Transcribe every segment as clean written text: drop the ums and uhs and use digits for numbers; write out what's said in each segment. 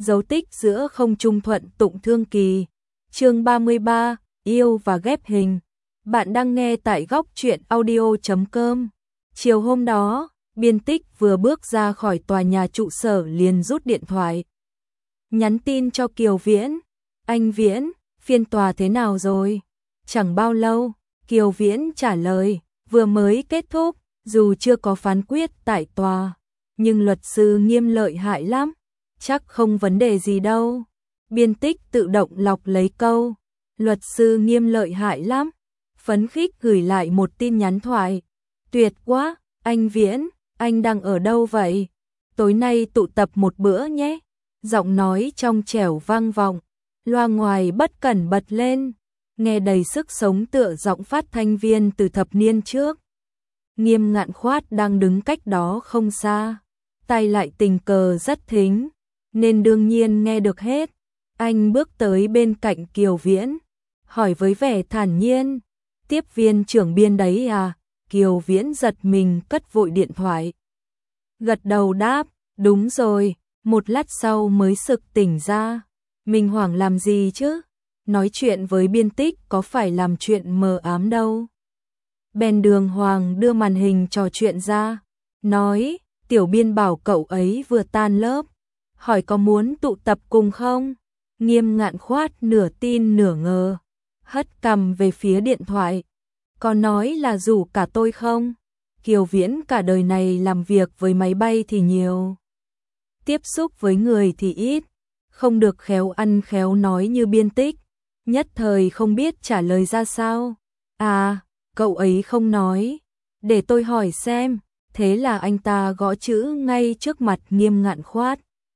dấu tích giữa không trung thuận tụng thương kỳ. Chương 33, yêu và ghép hình. Bạn đang nghe tại góc truyện audio.com. Chiều hôm đó, Biên Tích vừa bước ra khỏi tòa nhà trụ sở liền rút điện thoại. Nhắn tin cho Kiều Viễn. Anh Viễn, phiên tòa thế nào rồi? Chẳng bao lâu, Kiều Viễn trả lời, vừa mới kết thúc, dù chưa có phán quyết tại tòa, nhưng luật sư Nghiêm lợi hại lắm, chắc không vấn đề gì đâu. Biên Tích tự động lọc lấy câu, luật sư Nghiêm lợi hại lắm, phấn khích gửi lại một tin nhắn thoại. Tuyệt quá, anh Viễn, anh đang ở đâu vậy? Tối nay tụ tập một bữa nhé. Giọng nói trong trẻo vang vọng, loa ngoài bất cẩn bật lên, nghe đầy sức sống tựa giọng phát thanh viên từ thập niên trước. Nghiêm Ngạn Khoát đang đứng cách đó không xa, tai lại tình cờ rất thính, nên đương nhiên nghe được hết. Anh bước tới bên cạnh Kiều Viễn, hỏi với vẻ thản nhiên, tiếp viên trưởng Biên đấy à? Kiều Viễn giật mình cất vội điện thoại. Gật đầu đáp, đúng rồi, một lát sau mới sực tỉnh ra. Mình hoảng làm gì chứ? Nói chuyện với Biên Tích có phải làm chuyện mờ ám đâu. Bèn đường hoàng đưa màn hình trò chuyện ra, nói, Tiểu Biên bảo cậu ấy vừa tan lớp, hỏi có muốn tụ tập cùng không? Nghiêm Ngạn Khoát nửa tin nửa ngờ, hất cằm về phía điện thoại. Có nói là rủ cả tôi không? Kiều Viễn cả đời này làm việc với máy bay thì nhiều, tiếp xúc với người thì ít, không được khéo ăn khéo nói như Biên Tích, nhất thời không biết trả lời ra sao. À, cậu ấy không nói, để tôi hỏi xem. Thế là anh ta gõ chữ ngay trước mặt Nghiêm Ngạn Khoát.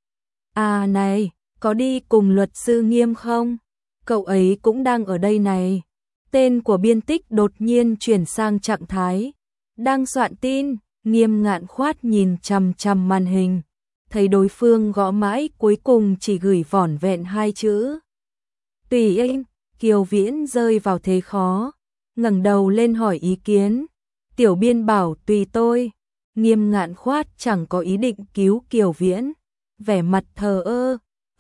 À này, có đi cùng luật sư Nghiêm không? Cậu ấy cũng đang ở đây này. Tên của Biên Tích đột nhiên chuyển sang trạng thái đang soạn tin. Nghiêm Ngạn Khoát nhìn chằm chằm màn hình, thấy đối phương gõ mãi cuối cùng chỉ gửi vỏn vẹn hai chữ. Tùy anh. Kiều Viễn rơi vào thế khó, ngẩng đầu lên hỏi ý kiến. Tiểu Biên bảo tùy tôi. Nghiêm Ngạn Khoát chẳng có ý định cứu Kiều Viễn, vẻ mặt thờ ơ.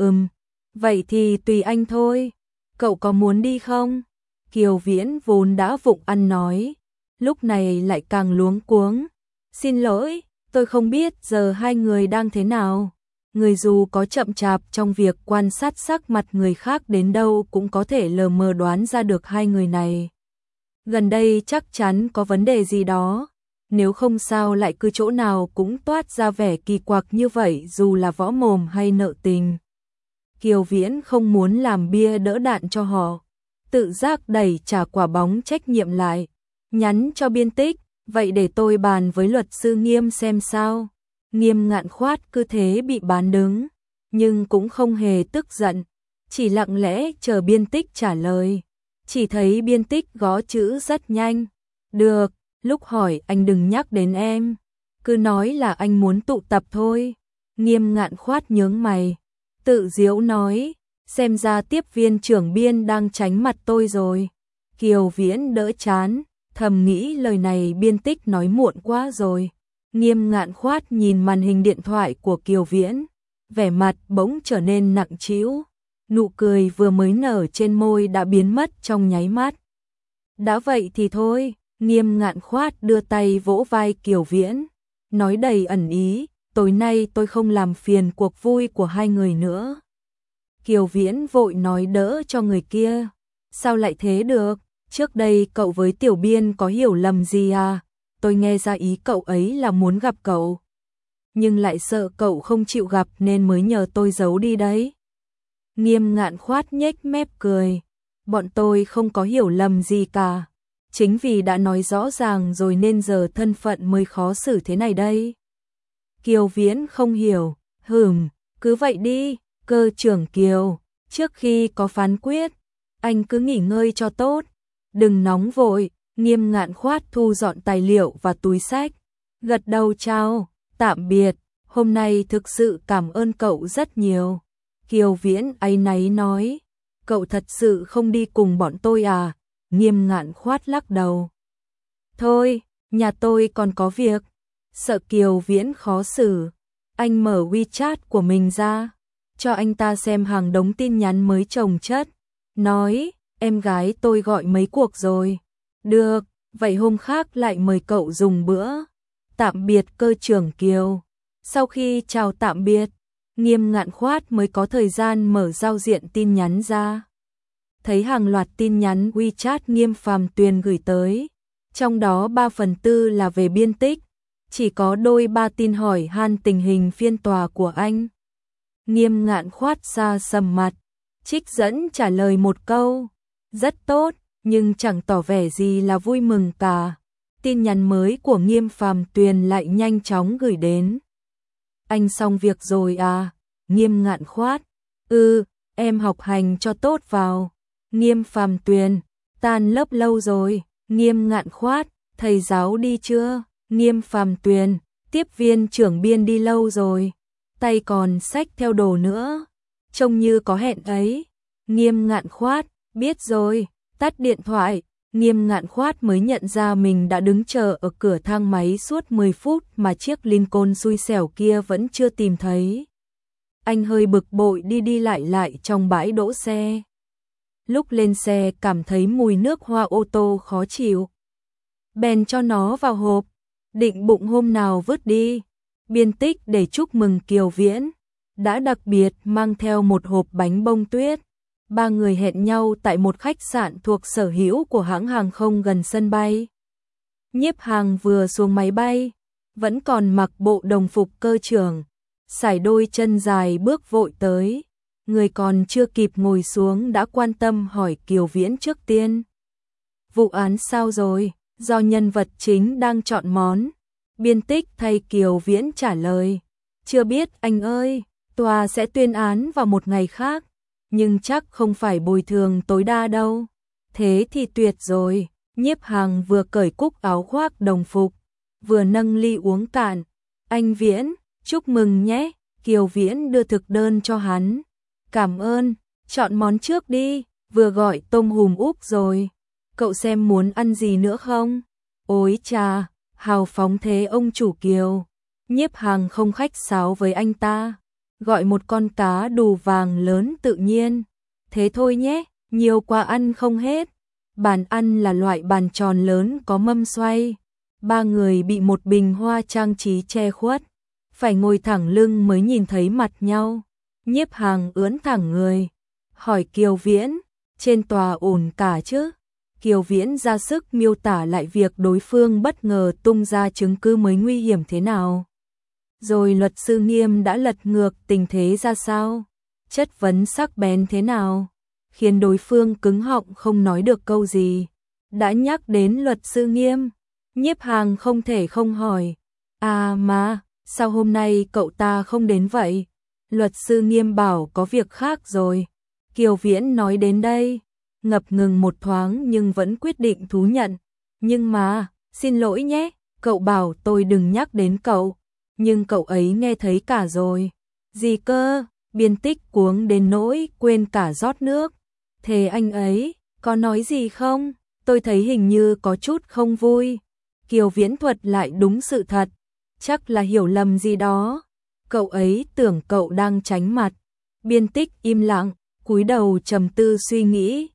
Vậy thì tùy anh thôi. Cậu có muốn đi không? Kiều Viễn vốn đã vụng ăn nói, lúc này lại càng luống cuống. Xin lỗi, tôi không biết giờ hai người đang thế nào. Người dù có chậm chạp trong việc quan sát sắc mặt người khác đến đâu cũng có thể lờ mờ đoán ra được hai người này gần đây chắc chắn có vấn đề gì đó. Nếu không sao lại cứ chỗ nào cũng toát ra vẻ kỳ quặc như vậy dù là võ mồm hay nợ tình. Kiều Viễn không muốn làm bia đỡ đạn cho họ, tự giác đẩy trả quả bóng trách nhiệm lại, nhắn cho Biên Tích, vậy để tôi bàn với luật sư Nghiêm xem sao. Nghiêm Ngạn Khoát cứ thế bị bán đứng, nhưng cũng không hề tức giận, chỉ lặng lẽ chờ Biên Tích trả lời. Chỉ thấy Biên Tích gõ chữ rất nhanh. Được, lúc hỏi anh đừng nhắc đến em, cứ nói là anh muốn tụ tập thôi. Nghiêm Ngạn Khoát nhướng mày, tự giễu nói, xem ra tiếp viên trưởng Biên đang tránh mặt tôi rồi. Kiều Viễn đỡ chán, thầm nghĩ lời này Biên Tích nói muộn quá rồi. Nghiêm Ngạn Khoát nhìn màn hình điện thoại của Kiều Viễn, vẻ mặt bỗng trở nên nặng trĩu, nụ cười vừa mới nở trên môi đã biến mất trong nháy mắt. Đã vậy thì thôi. Nghiêm Ngạn Khoát đưa tay vỗ vai Kiều Viễn, nói đầy ẩn ý, tối nay tôi không làm phiền cuộc vui của hai người nữa. Kiều Viễn vội nói đỡ cho người kia, sao lại thế được, trước đây cậu với Tiểu Biên có hiểu lầm gì à? Tôi nghe ra ý cậu ấy là muốn gặp cậu, nhưng lại sợ cậu không chịu gặp nên mới nhờ tôi giấu đi đấy. Nghiêm Ngạn Khoát nhếch mép cười, bọn tôi không có hiểu lầm gì cả. Chính vì đã nói rõ ràng rồi nên giờ thân phận mới khó xử thế này đây. Kiều Viễn không hiểu, cứ vậy đi, cơ trưởng Kiều, trước khi có phán quyết, anh cứ nghỉ ngơi cho tốt, đừng nóng vội. Nghiêm Ngạn Khoát thu dọn tài liệu và túi xách, gật đầu chào, tạm biệt, hôm nay thực sự cảm ơn cậu rất nhiều. Kiều Viễn áy náy nói, cậu thật sự không đi cùng bọn tôi à? Nghiêm Ngạn Khoát lắc đầu. Thôi, nhà tôi còn có việc. Sợ Kiều Viễn khó xử, anh mở WeChat của mình ra, cho anh ta xem hàng đống tin nhắn mới chồng chất, nói, em gái tôi gọi mấy cuộc rồi. Được, vậy hôm khác lại mời cậu dùng bữa. Tạm biệt cơ trưởng Kiều. Sau khi chào tạm biệt, Nghiêm Ngạn Khoát mới có thời gian mở giao diện tin nhắn ra. Thấy hàng loạt tin nhắn WeChat Nghiêm Phàm Tuyền gửi tới, trong đó 3/4 là về Biên Tích, chỉ có đôi ba tin hỏi han tình hình phiên tòa của anh. Nghiêm Ngạn Khoát xa sầm mặt, trích dẫn trả lời một câu, rất tốt, nhưng chẳng tỏ vẻ gì là vui mừng cả. Tin nhắn mới của Nghiêm Phàm Tuyền lại nhanh chóng gửi đến. Anh xong việc rồi à? Nghiêm Ngạn Khoát. Em học hành cho tốt vào. Nghiêm Phàm Tuyền. Tan lớp lâu rồi. Nghiêm Ngạn Khoát. Thầy giáo đi chưa? Nghiêm Phàm Tuyền. Tiếp viên trưởng biên đi lâu rồi. Tay còn xách theo đồ nữa. Trông như có hẹn ấy. Nghiêm Ngạn Khoát. Biết rồi. Tắt điện thoại. Nghiêm Ngạn Khoát mới nhận ra mình đã đứng chờ ở cửa thang máy suốt 10 phút mà chiếc Lincoln xui xẻo kia vẫn chưa tìm thấy. Anh hơi bực bội đi lại trong bãi đỗ xe. Lúc lên xe cảm thấy mùi nước hoa ô tô khó chịu. Bèn cho nó vào hộp, định bụng hôm nào vứt đi. Biên Tích để chúc mừng Kiều Viễn, đã đặc biệt mang theo một hộp bánh bông tuyết. Ba người hẹn nhau tại một khách sạn thuộc sở hữu của hãng hàng không gần sân bay. Nhiếp Hàng vừa xuống máy bay, vẫn còn mặc bộ đồng phục cơ trưởng, sải đôi chân dài bước vội tới. Người còn chưa kịp ngồi xuống đã quan tâm hỏi Kiều Viễn trước tiên. Vụ án sao rồi? Do nhân vật chính đang chọn món. Biên Tích thay Kiều Viễn trả lời. Chưa biết anh ơi, tòa sẽ tuyên án vào một ngày khác. Nhưng chắc không phải bồi thường tối đa đâu. Thế thì tuyệt rồi. Nhiếp Hàng vừa cởi cúc áo khoác đồng phục, vừa nâng ly uống cạn. Anh Viễn, chúc mừng nhé. Kiều Viễn đưa thực đơn cho hắn. Cảm ơn, chọn món trước đi, vừa gọi tôm hùm úp rồi. Cậu xem muốn ăn gì nữa không? Ôi chà, hào phóng thế ông chủ Kiều. Nhiếp Hàng không khách sáo với anh ta. Gọi một con cá đù vàng lớn tự nhiên. Thế thôi nhé, nhiều quá ăn không hết. Bàn ăn là loại bàn tròn lớn có mâm xoay. Ba người bị một bình hoa trang trí che khuất, phải ngồi thẳng lưng mới nhìn thấy mặt nhau. Nhiếp Hàng ưỡn thẳng người, hỏi Kiều Viễn, trên tòa ổn cả chứ? Kiều Viễn ra sức miêu tả lại việc đối phương bất ngờ tung ra chứng cứ mới nguy hiểm thế nào. Rồi luật sư Nghiêm đã lật ngược tình thế ra sao, chất vấn sắc bén thế nào, khiến đối phương cứng họng không nói được câu gì. Đã nhắc đến luật sư Nghiêm, Nhiếp Hàng không thể không hỏi. À mà, sao hôm nay cậu ta không đến vậy? Luật sư Nghiêm bảo có việc khác rồi. Kiều Viễn nói đến đây, ngập ngừng một thoáng nhưng vẫn quyết định thú nhận. Nhưng mà, xin lỗi nhé, cậu bảo tôi đừng nhắc đến cậu. Nhưng cậu ấy nghe thấy cả rồi. Gì cơ? Biên Tích cuống đến nỗi quên cả rót nước. Thế anh ấy có nói gì không? Tôi thấy hình như có chút không vui. Kiều Viễn thuật lại đúng sự thật. Chắc là hiểu lầm gì đó. Cậu ấy tưởng cậu đang tránh mặt. Biên Tích im lặng, cúi đầu trầm tư suy nghĩ.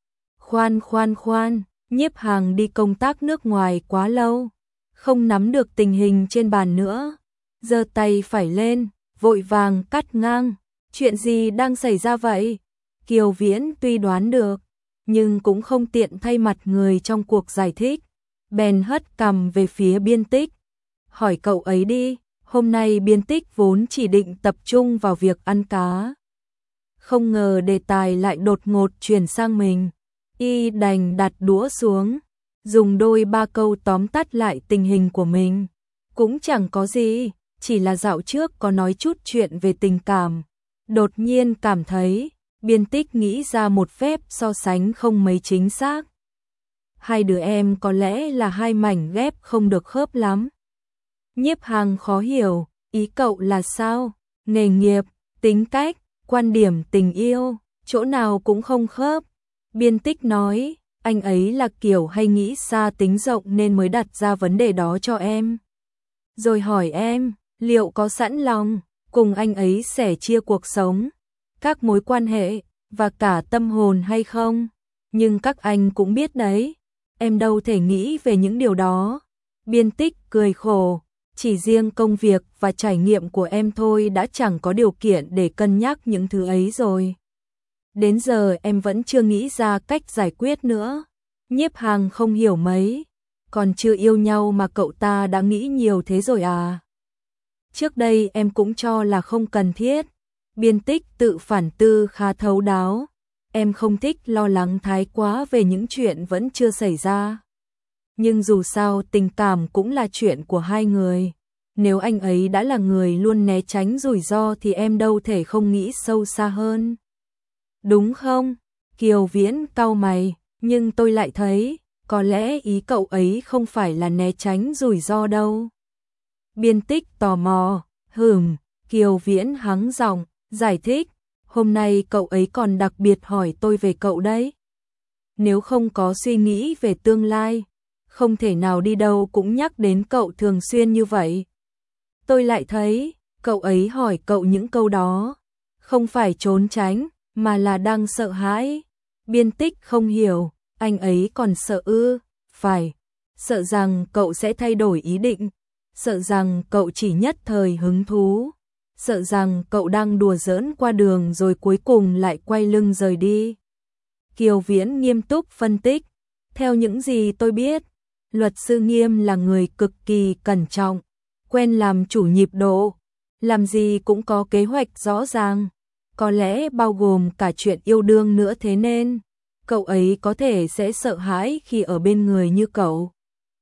Khoan, Nhiếp Hàng đi công tác nước ngoài quá lâu, không nắm được tình hình trên bàn nữa. Giơ tay phải lên, vội vàng cắt ngang. Chuyện gì đang xảy ra vậy? Kiều Viễn tuy đoán được, nhưng cũng không tiện thay mặt người trong cuộc giải thích. Bèn hất cằm về phía Biên Tích. Hỏi cậu ấy đi, hôm nay Biên Tích vốn chỉ định tập trung vào việc ăn cá. Không ngờ đề tài lại đột ngột chuyển sang mình. Y đành đặt đũa xuống, dùng đôi ba câu tóm tắt lại tình hình của mình. Cũng chẳng có gì, chỉ là dạo trước có nói chút chuyện về tình cảm. Đột nhiên cảm thấy, Biên Tích nghĩ ra một phép so sánh không mấy chính xác. Hai đứa em có lẽ là hai mảnh ghép không được khớp lắm. Nhiếp Hàng khó hiểu, ý cậu là sao? Nghề nghiệp, tính cách, quan điểm tình yêu, chỗ nào cũng không khớp. Biên Tích nói, anh ấy là kiểu hay nghĩ xa tính rộng nên mới đặt ra vấn đề đó cho em. Rồi hỏi em, liệu có sẵn lòng cùng anh ấy sẻ chia cuộc sống? các mối quan hệ, và cả tâm hồn hay không? Nhưng các anh cũng biết đấy, em đâu thể nghĩ về những điều đó. Biên Tích cười khổ, chỉ riêng công việc và trải nghiệm của em thôi đã chẳng có điều kiện để cân nhắc những thứ ấy rồi. Đến giờ em vẫn chưa nghĩ ra cách giải quyết nữa. Nhiếp Hằng không hiểu mấy, còn chưa yêu nhau mà cậu ta đã nghĩ nhiều thế rồi à? Trước đây em cũng cho là không cần thiết. Biên Tích tự phản tư khá thấu đáo. Em không thích lo lắng thái quá về những chuyện vẫn chưa xảy ra. Nhưng dù sao tình cảm cũng là chuyện của hai người. Nếu anh ấy đã là người luôn né tránh rủi ro thì em đâu thể không nghĩ sâu xa hơn. Đúng không? Kiều Viễn cau mày, nhưng tôi lại thấy, có lẽ ý cậu ấy không phải là né tránh rủi ro đâu. Biên Tích tò mò, Kiều Viễn hắng giọng, giải thích, hôm nay cậu ấy còn đặc biệt hỏi tôi về cậu đấy. Nếu không có suy nghĩ về tương lai, không thể nào đi đâu cũng nhắc đến cậu thường xuyên như vậy. Tôi lại thấy, cậu ấy hỏi cậu những câu đó, không phải trốn tránh, mà là đang sợ hãi. Biên Tích không hiểu, anh ấy còn sợ ư? Phải, sợ rằng cậu sẽ thay đổi ý định, sợ rằng cậu chỉ nhất thời hứng thú, sợ rằng cậu đang đùa giỡn qua đường rồi cuối cùng lại quay lưng rời đi. Kiều Viễn nghiêm túc phân tích, theo những gì tôi biết, luật sư Nghiêm là người cực kỳ cẩn trọng, quen làm chủ nhịp độ, làm gì cũng có kế hoạch rõ ràng, có lẽ bao gồm cả chuyện yêu đương nữa, thế nên cậu ấy có thể sẽ sợ hãi khi ở bên người như cậu.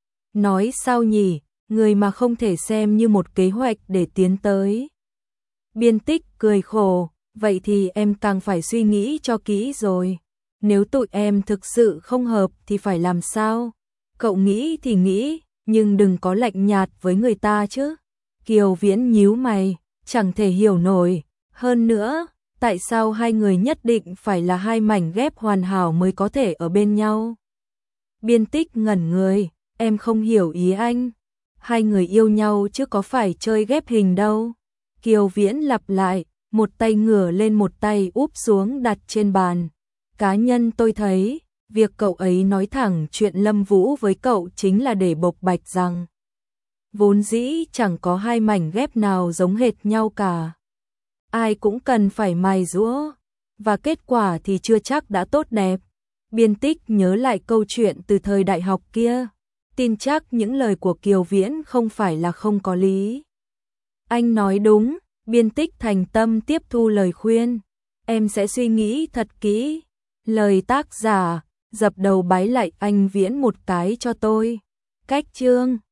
Nói sao nhỉ, người mà không thể xem như một kế hoạch để tiến tới. Biên Tích cười khổ, vậy thì em càng phải suy nghĩ cho kỹ rồi. Nếu tụi em thực sự không hợp thì phải làm sao? Cậu nghĩ thì nghĩ, nhưng đừng có lạnh nhạt với người ta chứ. Kiều Viễn nhíu mày, chẳng thể hiểu nổi. Hơn nữa, tại sao hai người nhất định phải là hai mảnh ghép hoàn hảo mới có thể ở bên nhau? Biên Tích ngẩn người, em không hiểu ý anh. Hai người yêu nhau chứ có phải chơi ghép hình đâu. Kiều Viễn lặp lại, một tay ngửa lên một tay úp xuống đặt trên bàn. Cá nhân tôi thấy, việc cậu ấy nói thẳng chuyện Lâm Vũ với cậu chính là để bộc bạch rằng vốn dĩ chẳng có hai mảnh ghép nào giống hệt nhau cả. Ai cũng cần phải mài giũa, và kết quả thì chưa chắc đã tốt đẹp. Biên Tích nhớ lại câu chuyện từ thời đại học kia, tin chắc những lời của Kiều Viễn không phải là không có lý. Anh nói đúng, Biên Tích thành tâm tiếp thu lời khuyên. Em sẽ suy nghĩ thật kỹ. Lời tác giả, dập đầu bái lại anh Viễn một cái cho tôi. Cách chương